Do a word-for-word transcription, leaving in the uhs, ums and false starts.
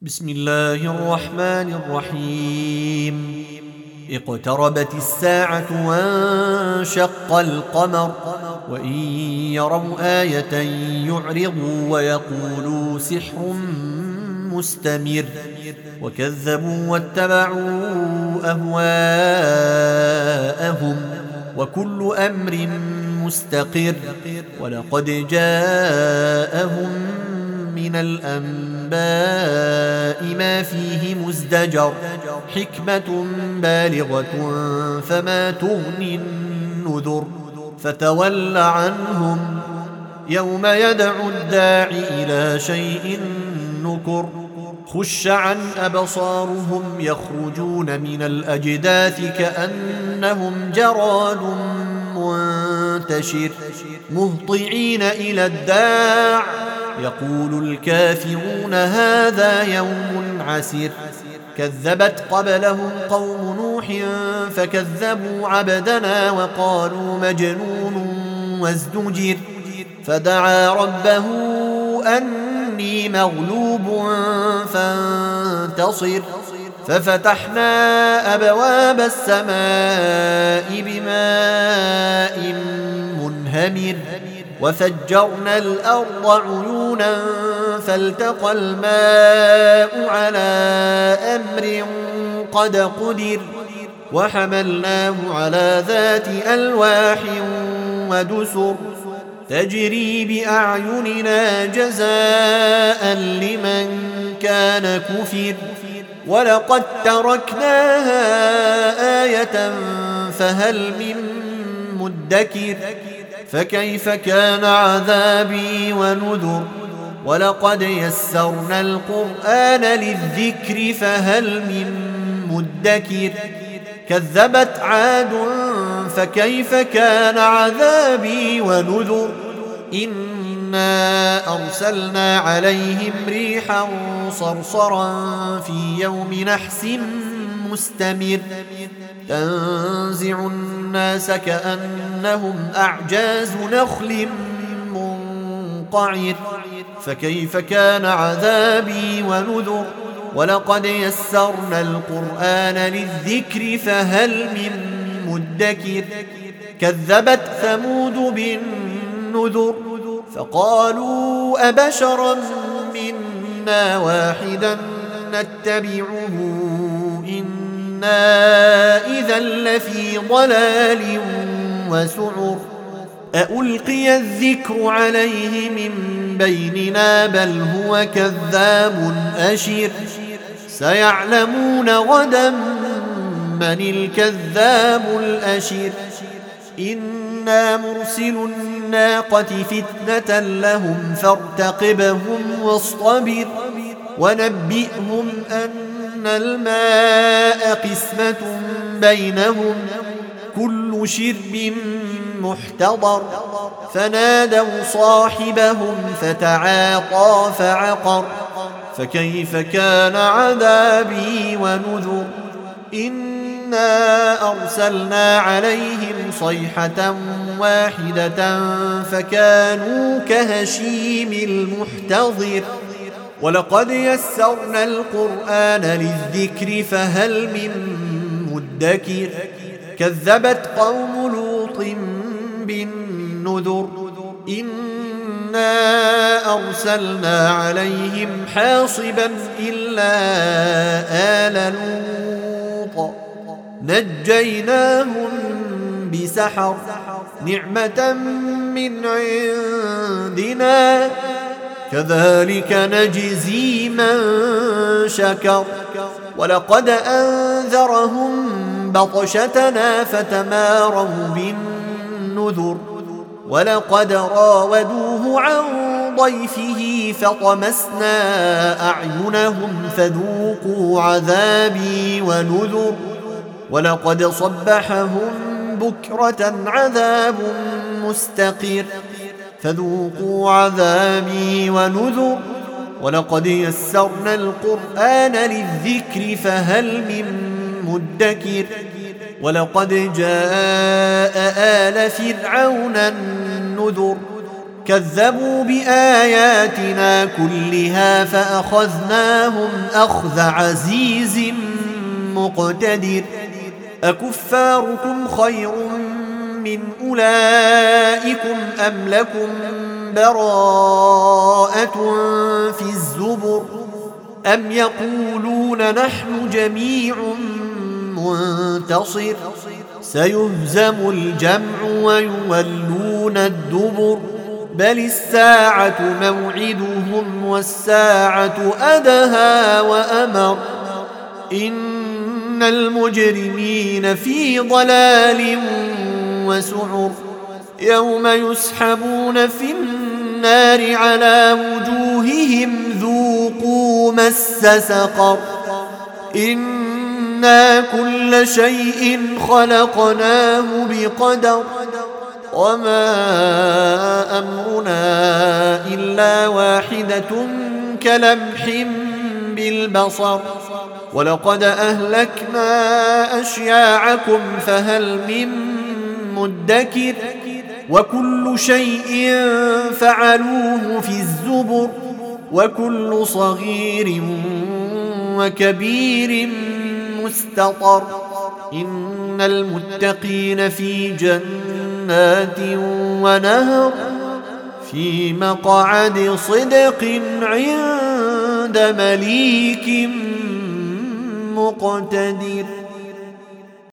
بسم الله الرحمن الرحيم. اقتربت الساعة وانشق القمر وإن يروا آية يعرضوا ويقولوا سحر مستمر وكذبوا واتبعوا أهواءهم وكل أمر مستقر ولقد جاءهم من الأنباء ما فيه مزدجر حكمة بالغة فما تغني النذر فتول عنهم يوم يدعو الداعي إلى شيء نكر خش عن أبصارهم يخرجون من الأجداث كأنهم جراد منتشر مهطعين إلى الداع يقول الكافرون هذا يوم عسر كذبت قبلهم قوم نوح فكذبوا عبدنا وقالوا مجنون وازدجر فدعا ربه أني مغلوب فانتصر ففتحنا أبواب السماء بماء منهمر وفجرنا الأرض عيونا فالتقى الماء على أمر قد قدر وحملناه على ذات ألواح ودسر تجري بأعيننا جزاء لمن كان كفر ولقد تركناها آية فهل من مدكر فكيف كان عذابي ونذر ولقد يسرنا القرآن للذكر فهل من مدكر كذبت عاد فكيف كان عذابي ونذر إنا أرسلنا عليهم ريحا صرصرا في يوم نحس مستمر تنزع الناس كأنهم أعجاز نخل منقعر فكيف كان عذابي ونذر ولقد يسرنا القرآن للذكر فهل من مدكر كذبت ثمود بالنذر فقالوا أبشرا منا واحدا نتبعه إنا إذا لفي ضلال وسعر أألقي الذكر عليه من بيننا بل هو كذاب أشر سيعلمون غدا من الكذاب الأشر إنا مرسل الناقة فتنة لهم فارتقبهم واصطبر ونبئهم أن الماء قسمة بينهم كل شرب محتضر فنادوا صاحبهم فتعاطى فعقر فكيف كان عذابي ونذر إنا أرسلنا عليهم صيحة واحدة فكانوا كهشيم المحتضر ولقد يسرنا القرآن للذكر فهل من مدكر كذبت قوم لوط بالنذر إنا أرسلنا عليهم حاصبا إلا آل لوط نجيناهم بسحر نعمة من عندنا كذلك نجزي من شكر ولقد أنذرهم بطشتنا فتماروا بالنذر ولقد راودوه عن ضيفه فطمسنا أعينهم فذوقوا عذابي ونذر ولقد صبحهم بكرة عذاب مستقر فذوقوا عذابي ونذر ولقد يسرنا القرآن للذكر فهل من مدكر ولقد جاء آل فرعون النذر كذبوا بآياتنا كلها فأخذناهم أخذ عزيز مقتدر أكفاركم خير من أولئكم أم لكم براءة في الزبر أم يقولون نحن جميع منتصر سيهزم الجمع ويولون الدبر بل الساعة موعدهم والساعة أدهى وأمر إن المجرمين في ضلال وسعر يوم يسحبون في النار على وجوههم ذوقوا مس سقر إنا كل شيء خلقناه بقدر وما أمرنا إلا واحدة كلمح بالبصر ولقد أهلكنا أشياعكم فهل من مدكر وكل شيء فعلوه في الزبر وكل صغير وكبير مستطر إن المتقين في جنات ونهر في مقعد صدق عند مليك مقتدر.